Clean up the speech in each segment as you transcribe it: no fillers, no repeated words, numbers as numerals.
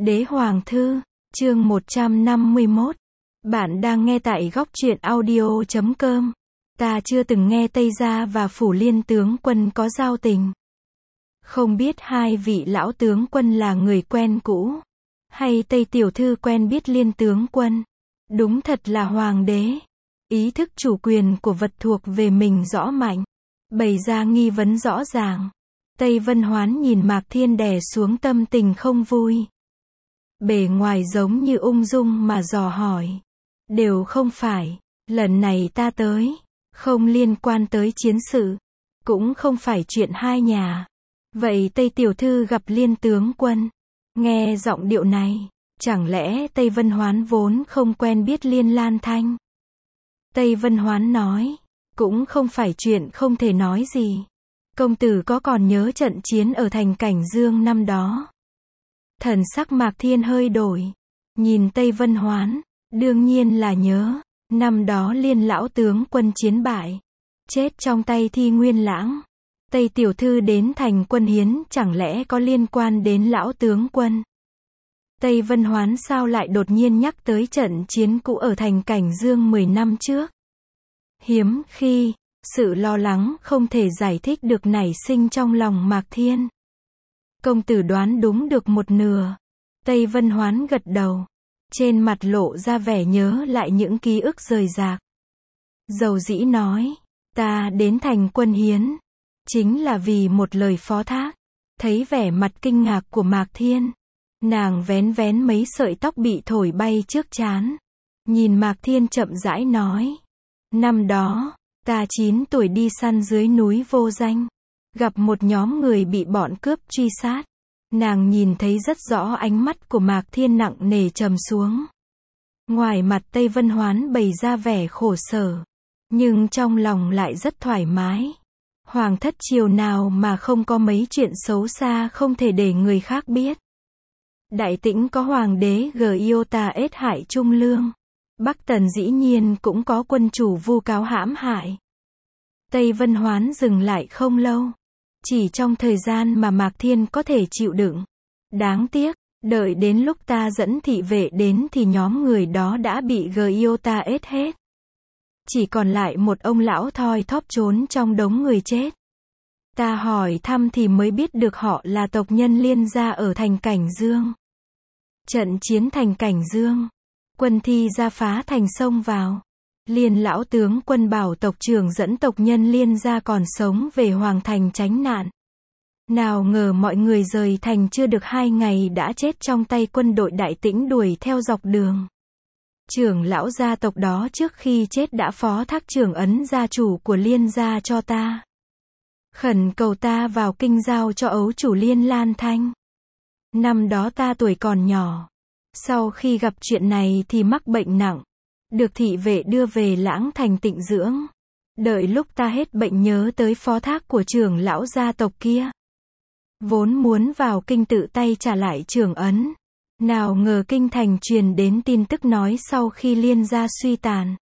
Đế Hoàng Thư, chương 151. Bạn đang nghe tại góc truyện audio.com. Ta chưa từng nghe Tây Gia và Phủ Liên tướng quân có giao tình. Không biết hai vị lão tướng quân là người quen cũ, hay Tây tiểu thư quen biết Liên tướng quân. Đúng thật là hoàng đế. Ý thức chủ quyền của vật thuộc về mình rõ mạnh, bày ra nghi vấn rõ ràng. Tây Vân Hoán nhìn Mạc Thiên đè xuống tâm tình không vui. Bề ngoài giống như ung dung mà dò hỏi. Đều không phải, lần này ta tới, không liên quan tới chiến sự, cũng không phải chuyện hai nhà. Vậy Tây tiểu thư gặp Liên tướng quân? Nghe giọng điệu này, chẳng lẽ Tây Vân Hoán vốn không quen biết Liên Lan Thanh? Tây Vân Hoán nói, cũng không phải chuyện không thể nói gì. Công tử có còn nhớ trận chiến ở thành Cảnh Dương năm đó? Thần sắc Mạc Thiên hơi đổi, nhìn Tây Vân Hoán, đương nhiên là nhớ. Năm đó Liên lão tướng quân chiến bại, chết trong tay Thi Nguyên Lãng. Tây tiểu thư đến thành quân hiến chẳng lẽ có liên quan đến lão tướng quân? Tây Vân Hoán sao lại đột nhiên nhắc tới trận chiến cũ ở thành Cảnh Dương 10 năm trước? Hiếm khi, sự lo lắng không thể giải thích được nảy sinh trong lòng Mạc Thiên. Công tử đoán đúng được một nửa. Tây Vân Hoán gật đầu, trên mặt lộ ra vẻ nhớ lại những ký ức rời rạc. Dầu dĩ nói, ta đến thành quân hiến, chính là vì một lời phó thác. Thấy vẻ mặt kinh ngạc của Mạc Thiên, nàng vén vén mấy sợi tóc bị thổi bay trước trán. Nhìn Mạc Thiên chậm rãi nói, năm đó, ta 9 tuổi đi săn dưới núi Vô Danh, gặp một nhóm người bị bọn cướp truy sát. Nàng nhìn thấy rất rõ ánh mắt của Mạc Thiên nặng nề trầm xuống. Ngoài mặt Tây Vân Hoán bày ra vẻ khổ sở, nhưng trong lòng lại rất thoải mái. Hoàng thất triều nào mà không có mấy chuyện xấu xa không thể để người khác biết. Đại Tĩnh có hoàng đế Giota ết hại Trung Lương. Bắc Tần dĩ nhiên cũng có quân chủ vu cáo hãm hại. Tây Vân Hoán dừng lại không lâu, chỉ trong thời gian mà Mạc Thiên có thể chịu đựng. Đáng tiếc, đợi đến lúc ta dẫn thị vệ đến thì nhóm người đó đã bị Giota ết hết. Chỉ còn lại một ông lão thoi thóp trốn trong đống người chết. Ta hỏi thăm thì mới biết được họ là tộc nhân Liên gia ở thành Cảnh Dương. Trận chiến thành Cảnh Dương, quân Thi gia phá thành xông vào. Liên lão tướng quân bảo tộc trưởng dẫn tộc nhân Liên gia còn sống về Hoàng thành tránh nạn. Nào ngờ mọi người rời thành chưa được 2 ngày đã chết trong tay quân đội Đại Tĩnh đuổi theo dọc đường. Trưởng lão gia tộc đó trước khi chết đã phó thác trưởng ấn gia chủ của Liên gia cho ta, khẩn cầu ta vào kinh giao cho ấu chủ Liên Lan Thanh. Năm đó ta tuổi còn nhỏ, sau khi gặp chuyện này thì mắc bệnh nặng, được thị vệ đưa về Lãng Thành tịnh dưỡng. Đợi lúc ta hết bệnh nhớ tới phó thác của trưởng lão gia tộc kia, vốn muốn vào kinh tự tay trả lại trưởng ấn. Nào ngờ kinh thành truyền đến tin tức nói sau khi Liên gia suy tàn,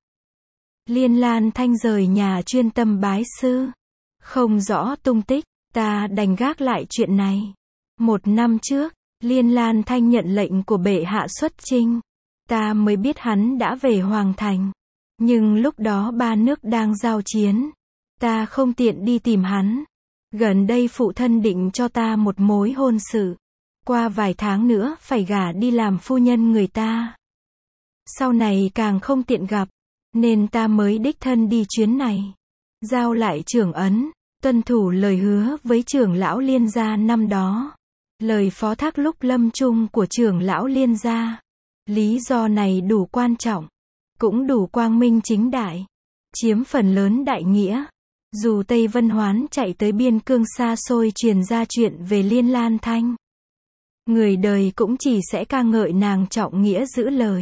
Liên Lan Thanh rời nhà chuyên tâm bái sư, không rõ tung tích. Ta đành gác lại chuyện này. 1 năm trước, Liên Lan Thanh nhận lệnh của bệ hạ xuất chinh, ta mới biết hắn đã về Hoàng thành. Nhưng lúc đó 3 nước đang giao chiến, ta không tiện đi tìm hắn. Gần đây phụ thân định cho ta một mối hôn sự, qua vài tháng nữa phải gả đi làm phu nhân người ta. Sau này càng không tiện gặp, nên ta mới đích thân đi chuyến này, giao lại trưởng ấn, tuân thủ lời hứa với trưởng lão Liên gia năm đó. Lời phó thác lúc lâm chung của trưởng lão Liên gia. Lý do này đủ quan trọng, cũng đủ quang minh chính đại, chiếm phần lớn đại nghĩa. Dù Tây Vân Hoán chạy tới biên cương xa xôi truyền ra chuyện về Liên Lan Thanh, người đời cũng chỉ sẽ ca ngợi nàng trọng nghĩa giữ lời.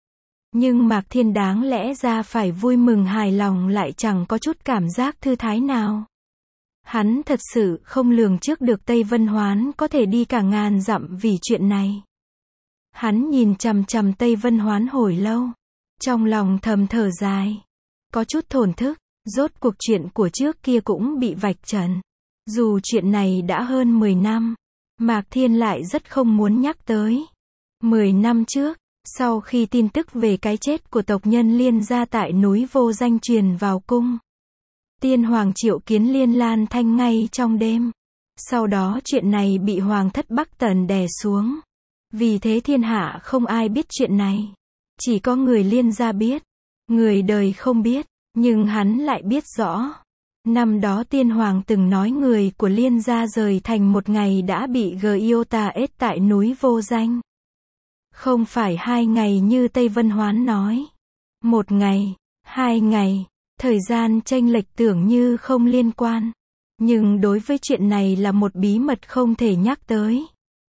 Nhưng Mạc Thiên đáng lẽ ra phải vui mừng hài lòng lại chẳng có chút cảm giác thư thái nào. Hắn thật sự không lường trước được Tây Vân Hoán có thể đi cả ngàn dặm vì chuyện này. Hắn nhìn chằm chằm Tây Vân Hoán hồi lâu, trong lòng thầm thở dài, có chút thổn thức. Rốt cuộc chuyện của trước kia cũng bị vạch trần. Dù chuyện này đã hơn 10 năm, Mạc Thiên lại rất không muốn nhắc tới. 10 năm trước, sau khi tin tức về cái chết của tộc nhân Liên gia tại núi Vô Danh truyền vào cung, Tiên Hoàng triệu kiến Liên Lan Thanh ngay trong đêm. Sau đó chuyện này bị Hoàng thất Bắc Tần đè xuống. Vì thế thiên hạ không ai biết chuyện này. Chỉ có người Liên gia biết. Người đời không biết, nhưng hắn lại biết rõ. Năm đó Tiên Hoàng từng nói người của Liên gia rời thành một ngày đã bị Giota ết tại núi Vô Danh. Không phải 2 ngày như Tây Vân Hoán nói. 1 ngày, 2 ngày, thời gian chênh lệch tưởng như không liên quan. Nhưng đối với chuyện này là một bí mật không thể nhắc tới.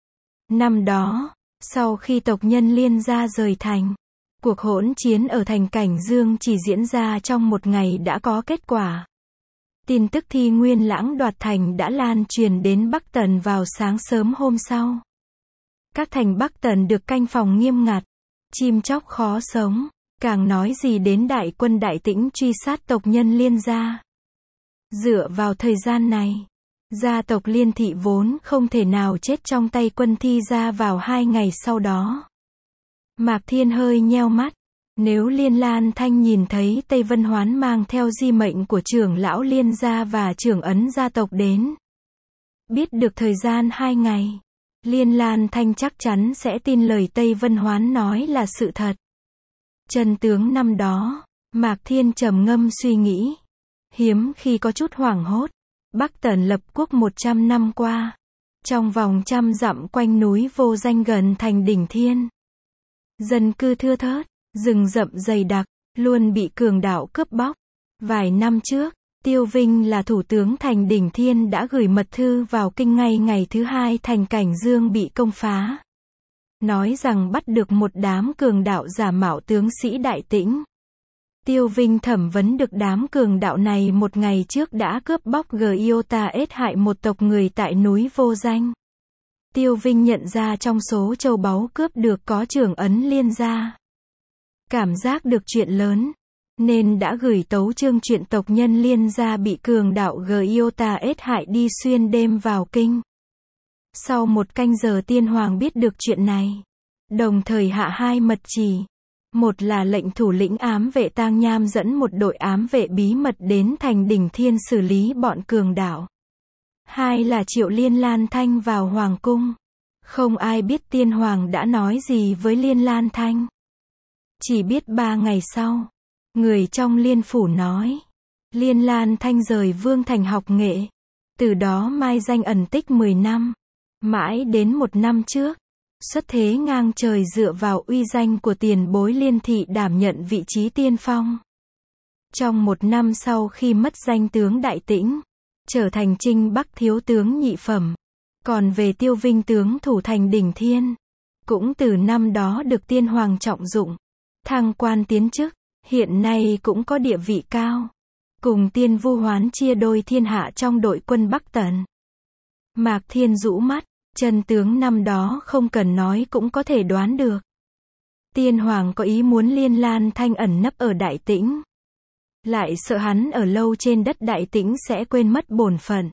Năm đó, sau khi tộc nhân Liên gia rời thành, cuộc hỗn chiến ở thành Cảnh Dương chỉ diễn ra trong 1 ngày đã có kết quả. Tin tức Thi Nguyên Lãng đoạt thành đã lan truyền đến Bắc Tần vào sáng sớm hôm sau. Các thành Bắc Tần được canh phòng nghiêm ngặt, chim chóc khó sống, càng nói gì đến đại quân Đại Tĩnh truy sát tộc nhân Liên gia. Dựa vào thời gian này, gia tộc Liên thị vốn không thể nào chết trong tay quân Thi gia vào 2 ngày sau đó. Mạc Thiên hơi nheo mắt, nếu Liên Lan Thanh nhìn thấy Tây Vân Hoán mang theo di mệnh của trưởng lão Liên gia và trưởng ấn gia tộc đến, biết được thời gian 2 ngày, Liên Lan Thanh chắc chắn sẽ tin lời Tây Vân Hoán nói là sự thật. Chân tướng năm đó, Mạc Thiên trầm ngâm suy nghĩ. Hiếm khi có chút hoảng hốt. Bắc Tần lập quốc 100 năm qua. Trong vòng 100 dặm quanh núi Vô Danh gần thành Đỉnh Thiên. Dân cư thưa thớt, rừng rậm dày đặc, luôn bị cường đạo cướp bóc. Vài năm trước, Tiêu Vinh là thủ tướng thành Đỉnh Thiên đã gửi mật thư vào kinh ngay ngày thứ 2 thành Cảnh Dương bị công phá. Nói rằng bắt được một đám cường đạo giả mạo tướng sĩ Đại Tĩnh. Tiêu Vinh thẩm vấn được đám cường đạo này 1 ngày trước đã cướp bóc Giota ết hại một tộc người tại núi Vô Danh. Tiêu Vinh nhận ra trong số châu báu cướp được có trưởng ấn Liên gia. Cảm giác được chuyện lớn, nên đã gửi tấu chương chuyện tộc nhân Liên gia bị cường đạo Giota ết hại đi xuyên đêm vào kinh. Sau 1 canh giờ Tiên Hoàng biết được chuyện này, đồng thời hạ 2 mật chỉ. Một là lệnh thủ lĩnh ám vệ Tang Nham dẫn một đội ám vệ bí mật đến thành Đỉnh Thiên xử lý bọn cường đạo. 2 là triệu Liên Lan Thanh vào Hoàng cung. Không ai biết Tiên Hoàng đã nói gì với Liên Lan Thanh. Chỉ biết 3 ngày sau, người trong Liên phủ nói, Liên Lan Thanh rời Vương thành học nghệ. Từ đó mai danh ẩn tích 10 năm. Mãi đến 1 năm trước, xuất thế ngang trời dựa vào uy danh của tiền bối Liên thị đảm nhận vị trí tiên phong. Trong 1 năm sau khi mất danh tướng Đại Tĩnh, trở thành Trinh Bắc thiếu tướng nhị phẩm. Còn về Tiêu Vinh tướng thủ thành Đỉnh Thiên, cũng từ năm đó được Tiên Hoàng trọng dụng, thăng quan tiến chức, hiện nay cũng có địa vị cao. Cùng Tiên Vu Hoán chia đôi thiên hạ trong đội quân Bắc Tần. Mạc Thiên rũ mắt. Chân tướng năm đó không cần nói cũng có thể đoán được. Tiên Hoàng có ý muốn Liên Lan Thanh ẩn nấp ở Đại Tĩnh. Lại sợ hắn ở lâu trên đất Đại Tĩnh sẽ quên mất bổn phận.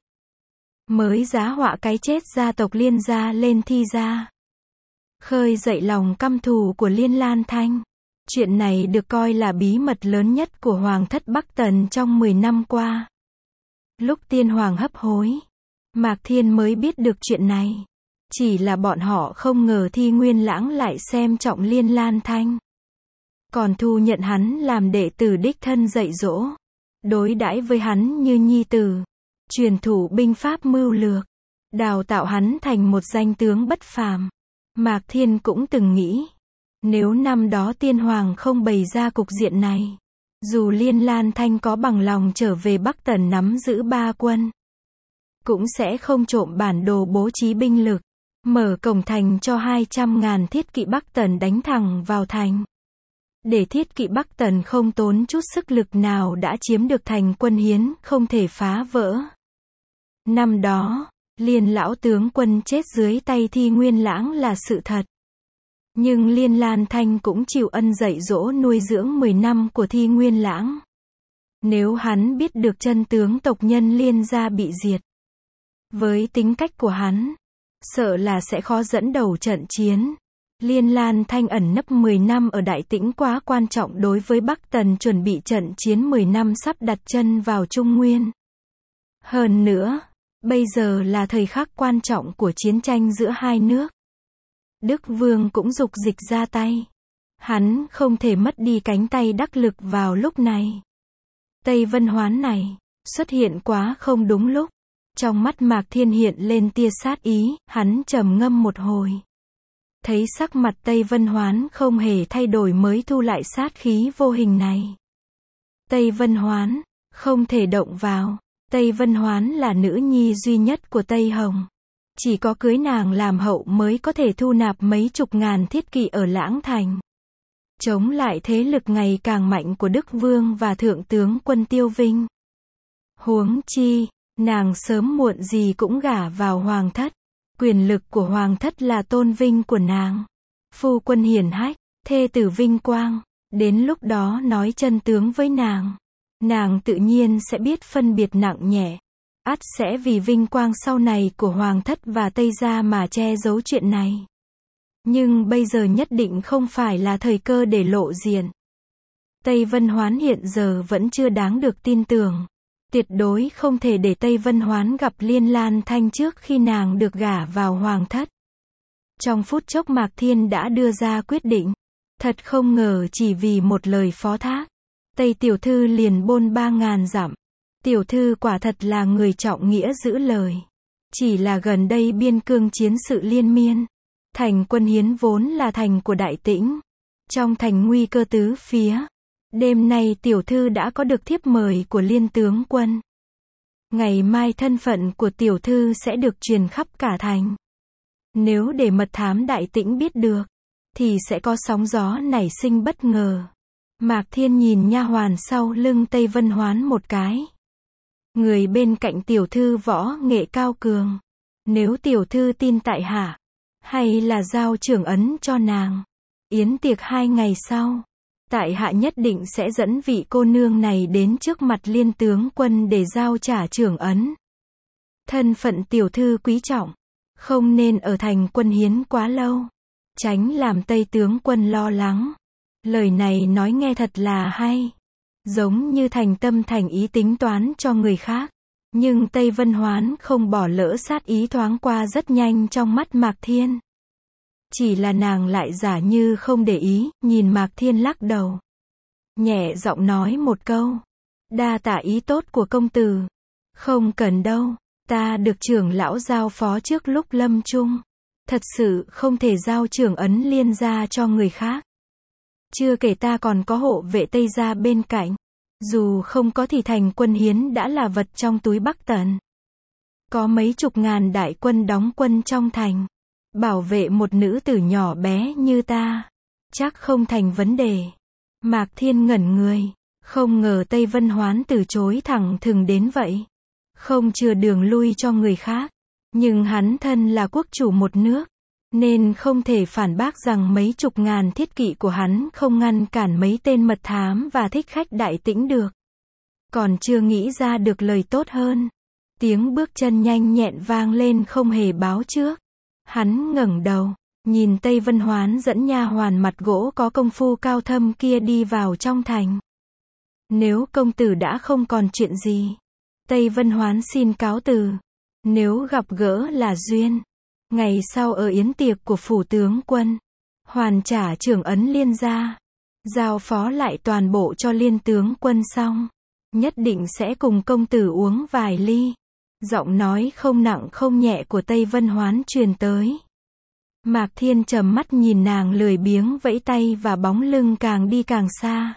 Mới giá họa cái chết gia tộc Liên gia lên Thi gia. Khơi dậy lòng căm thù của Liên Lan Thanh. Chuyện này được coi là bí mật lớn nhất của Hoàng thất Bắc Tần trong 10 năm qua. Lúc Tiên Hoàng hấp hối, Mạc Thiên mới biết được chuyện này. Chỉ là bọn họ không ngờ Thi Nguyên Lãng lại xem trọng Liên Lan Thanh. Còn thu nhận hắn làm đệ tử đích thân dạy dỗ. Đối đãi với hắn như nhi tử. Truyền thụ binh pháp mưu lược. Đào tạo hắn thành một danh tướng bất phàm. Mạc Thiên cũng từng nghĩ. Nếu năm đó Tiên Hoàng không bày ra cục diện này. Dù Liên Lan Thanh có bằng lòng trở về Bắc Tần nắm giữ 3 quân. Cũng sẽ không trộm bản đồ bố trí binh lực. Mở cổng thành cho 200.000 thiết kỵ Bắc Tần đánh thẳng vào thành. Để thiết kỵ Bắc Tần không tốn chút sức lực nào đã chiếm được thành Quân Hiến, không thể phá vỡ. Năm đó, Liên lão tướng quân chết dưới tay Thi Nguyên Lãng là sự thật. Nhưng Liên Lan Thanh cũng chịu ân dạy dỗ nuôi dưỡng 10 năm của Thi Nguyên Lãng. Nếu hắn biết được chân tướng tộc nhân Liên gia bị diệt, với tính cách của hắn, sợ là sẽ khó dẫn đầu trận chiến. Liên Lan Thanh ẩn nấp 10 năm ở Đại Tĩnh quá quan trọng đối với Bắc Tần chuẩn bị trận chiến 10 năm sắp đặt chân vào Trung Nguyên. Hơn nữa, bây giờ là thời khắc quan trọng của chiến tranh giữa hai nước. Đức Vương cũng dục dịch ra tay. Hắn không thể mất đi cánh tay đắc lực vào lúc này. Tây Vân Hoán này, xuất hiện quá không đúng lúc. Trong mắt Mạc Thiên hiện lên tia sát ý, hắn trầm ngâm một hồi. Thấy sắc mặt Tây Vân Hoán không hề thay đổi mới thu lại sát khí vô hình này. Tây Vân Hoán, không thể động vào. Tây Vân Hoán là nữ nhi duy nhất của Tây Hồng. Chỉ có cưới nàng làm hậu mới có thể thu nạp mấy chục ngàn thiết kỵ ở Lãng Thành. Chống lại thế lực ngày càng mạnh của Đức Vương và Thượng tướng quân Tiêu Vinh. Huống chi, nàng sớm muộn gì cũng gả vào hoàng thất. Quyền lực của hoàng thất là tôn vinh của nàng. Phu quân hiển hách, thê tử vinh quang. Đến lúc đó nói chân tướng với nàng. Nàng tự nhiên sẽ biết phân biệt nặng nhẹ. Ắt sẽ vì vinh quang sau này của hoàng thất và Tây gia mà che giấu chuyện này. Nhưng bây giờ nhất định không phải là thời cơ để lộ diện. Tây Vân Hoán hiện giờ vẫn chưa đáng được tin tưởng. Tuyệt đối không thể để Tây Vân Hoán gặp Liên Lan Thanh trước khi nàng được gả vào hoàng thất. Trong phút chốc Mạc Thiên đã đưa ra quyết định. Thật không ngờ chỉ vì một lời phó thác. Tây tiểu thư liền bôn 3.000 dặm. Tiểu thư quả thật là người trọng nghĩa giữ lời. Chỉ là gần đây biên cương chiến sự liên miên. Thành Quân Hiến vốn là thành của Đại Tĩnh. Trong thành nguy cơ tứ phía. Đêm nay tiểu thư đã có được thiếp mời của Liên tướng quân. Ngày mai thân phận của tiểu thư sẽ được truyền khắp cả thành. Nếu để mật thám Đại Tĩnh biết được, thì sẽ có sóng gió nảy sinh bất ngờ. Mạc Thiên nhìn nha hoàn sau lưng Tây Vân Hoán một cái. Người bên cạnh tiểu thư võ nghệ cao cường. Nếu tiểu thư tin tại hạ, hay là giao trưởng ấn cho nàng. Yến tiệc 2 ngày sau, tại hạ nhất định sẽ dẫn vị cô nương này đến trước mặt Liên tướng quân để giao trả trưởng ấn. Thân phận tiểu thư quý trọng, không nên ở thành Quân Hiến quá lâu, tránh làm Tây tướng quân lo lắng. Lời này nói nghe thật là hay, giống như thành tâm thành ý tính toán cho người khác. Nhưng Tây Vân Hoán không bỏ lỡ sát ý thoáng qua rất nhanh trong mắt Mạc Thiên. Chỉ là nàng lại giả như không để ý, nhìn Mạc Thiên lắc đầu. Nhẹ giọng nói một câu. Đa tạ ý tốt của công tử. Không cần đâu, ta được trưởng lão giao phó trước lúc lâm chung. Thật sự không thể giao trưởng ấn Liên gia cho người khác. Chưa kể ta còn có hộ vệ Tây gia bên cạnh. Dù không có thì thành Quân Hiến đã là vật trong túi Bắc Tần. Có mấy chục ngàn đại quân đóng quân trong thành. Bảo vệ một nữ tử nhỏ bé như ta, chắc không thành vấn đề. Mạc Thiên ngẩn người, không ngờ Tây Vân Hoán từ chối thẳng thừng đến vậy. Không chừa đường lui cho người khác. Nhưng hắn thân là quốc chủ một nước, nên không thể phản bác rằng mấy chục ngàn thiết kỵ của hắn không ngăn cản mấy tên mật thám và thích khách Đại Tĩnh được. Còn chưa nghĩ ra được lời tốt hơn. Tiếng bước chân nhanh nhẹn vang lên không hề báo trước. Hắn ngẩng đầu, nhìn Tây Vân Hoán dẫn nha hoàn mặt gỗ có công phu cao thâm kia đi vào trong thành. Nếu công tử đã không còn chuyện gì, Tây Vân Hoán xin cáo từ. Nếu gặp gỡ là duyên, ngày sau ở yến tiệc của phủ tướng quân, hoàn trả trưởng ấn Liên gia, giao phó lại toàn bộ cho Liên tướng quân xong, nhất định sẽ cùng công tử uống vài ly. Giọng nói không nặng không nhẹ của Tây Vân Hoán truyền tới. Mạc Thiên trầm mắt nhìn nàng lười biếng vẫy tay và bóng lưng càng đi càng xa.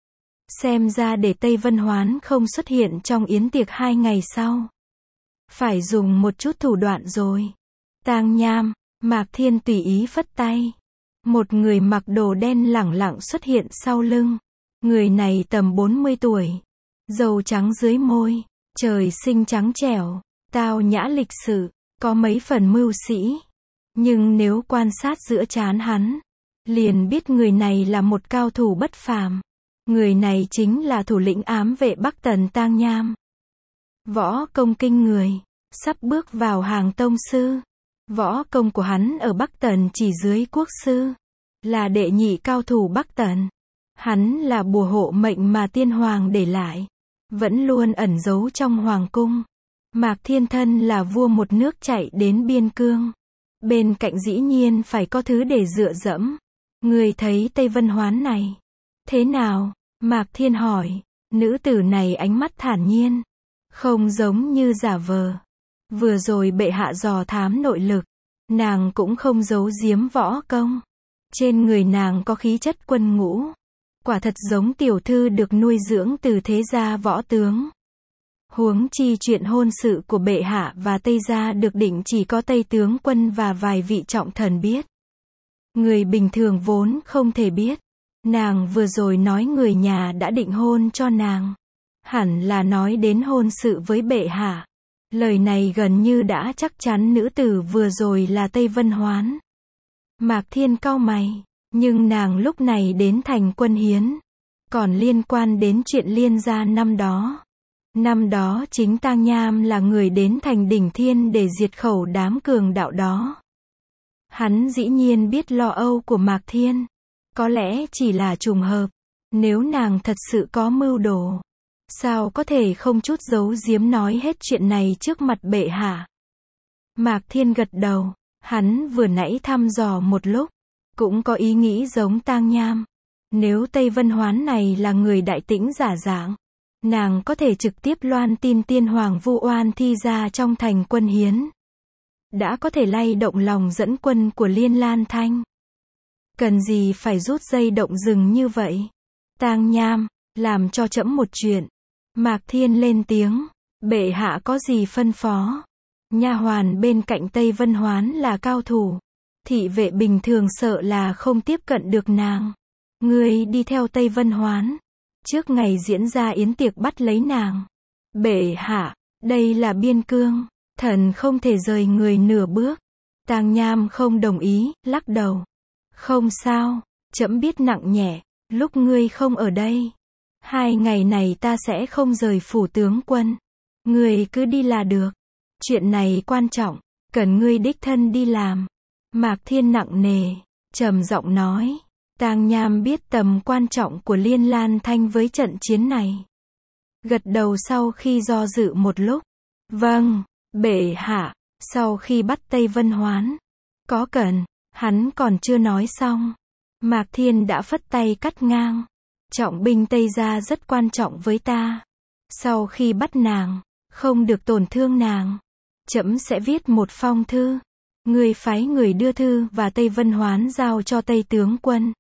Xem ra để Tây Vân Hoán không xuất hiện trong yến tiệc 2 ngày sau. Phải dùng một chút thủ đoạn rồi. Tang Nham, Mạc Thiên tùy ý phất tay. Một người mặc đồ đen lẳng lặng xuất hiện sau lưng. Người này tầm 40 tuổi. Râu trắng dưới môi. Trời sinh trắng trẻo, tao nhã lịch sự, có mấy phần mưu sĩ. Nhưng nếu quan sát giữa trán hắn, liền biết người này là một cao thủ bất phàm. Người này chính là thủ lĩnh ám vệ Bắc Tần Tang Nham. Võ công kinh người, sắp bước vào hàng tông sư. Võ công của hắn ở Bắc Tần chỉ dưới quốc sư, là đệ nhị cao thủ Bắc Tần. Hắn là bùa hộ mệnh mà tiên hoàng để lại, vẫn luôn ẩn giấu trong hoàng cung. Mạc Thiên thân là vua một nước chạy đến biên cương. Bên cạnh dĩ nhiên phải có thứ để dựa dẫm. Người thấy Tây Vân Hoán này thế nào? Mạc Thiên hỏi. Nữ tử này ánh mắt thản nhiên, không giống như giả vờ. Vừa rồi bệ hạ dò thám nội lực, nàng cũng không giấu giếm võ công. Trên người nàng có khí chất quân ngũ, quả thật giống tiểu thư được nuôi dưỡng từ thế gia võ tướng. Huống chi chuyện hôn sự của bệ hạ và Tây gia được định chỉ có Tây tướng quân và vài vị trọng thần biết. Người bình thường vốn không thể biết. Nàng vừa rồi nói người nhà đã định hôn cho nàng, hẳn là nói đến hôn sự với bệ hạ. Lời này gần như đã chắc chắn nữ tử vừa rồi là Tây Vân Hoán. Mạc Thiên cau mày, nhưng nàng lúc này đến thành Quân Hiến, còn liên quan đến chuyện Liên gia năm đó. Năm đó chính Tang Nham là người đến thành Đỉnh Thiên để diệt khẩu đám cường đạo đó. Hắn dĩ nhiên biết lo âu của Mạc Thiên. Có lẽ chỉ là trùng hợp. Nếu nàng thật sự có mưu đồ, sao có thể không chút giấu giếm nói hết chuyện này trước mặt bệ hạ? Mạc Thiên gật đầu. Hắn vừa nãy thăm dò một lúc, cũng có ý nghĩ giống Tang Nham. Nếu Tây Vân Hoán này là người Đại Tĩnh giả dạng, nàng có thể trực tiếp loan tin tiên hoàng vu oan thi ra trong thành Quân Hiến. Đã có thể lay động lòng dẫn quân của Liên Lan Thanh. Cần gì phải rút dây động rừng như vậy? Tang Nham, làm cho trẫm một chuyện. Mạc Thiên lên tiếng. Bệ hạ có gì phân phó? Nha hoàn bên cạnh Tây Vân Hoán là cao thủ. Thị vệ bình thường sợ là không tiếp cận được nàng. Ngươi đi theo Tây Vân Hoán. Trước ngày diễn ra yến tiệc bắt lấy nàng. Bệ hạ, đây là biên cương. Thần không thể rời người nửa bước. Tang Nham không đồng ý, lắc đầu. Không sao, trẫm biết nặng nhẹ, lúc ngươi không ở đây. 2 ngày này ta sẽ không rời phủ tướng quân. Ngươi cứ đi là được. Chuyện này quan trọng, cần ngươi đích thân đi làm. Mạc Thiên nặng nề, trầm giọng nói. Tang Nham biết tầm quan trọng của Liên Lan Thanh với trận chiến này. Gật đầu sau khi do dự một lúc. Vâng, bệ hạ, sau khi bắt Tây Vân Hoán. Có cần, hắn còn chưa nói xong. Mạc Thiên đã phất tay cắt ngang. Trọng binh Tây gia rất quan trọng với ta. Sau khi bắt nàng, không được tổn thương nàng. Trẫm sẽ viết một phong thư. Ngươi phái người đưa thư và Tây Vân Hoán giao cho Tây tướng quân.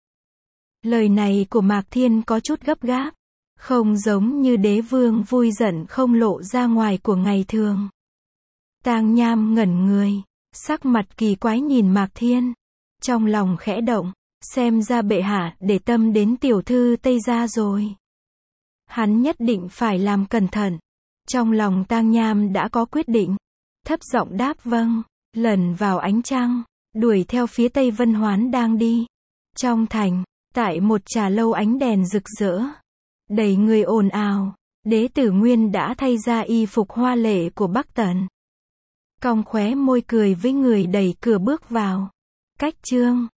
Lời này của Mạc Thiên có chút gấp gáp. Không giống như đế vương vui giận không lộ ra ngoài của ngày thường. Tang Nham ngẩn người, sắc mặt kỳ quái nhìn Mạc Thiên. Trong lòng khẽ động, xem ra bệ hạ để tâm đến tiểu thư Tây gia rồi. Hắn nhất định phải làm cẩn thận. Trong lòng Tang Nham đã có quyết định. Thấp giọng đáp vâng, lần vào ánh trăng, đuổi theo phía Tây Vân Hoán đang đi. Trong thành, tại một trà lâu ánh đèn rực rỡ, đầy người ồn ào, đế tử Nguyên đã thay ra y phục hoa lệ của Bắc Tần. Cong khóe môi cười với người đẩy cửa bước vào. Cách chương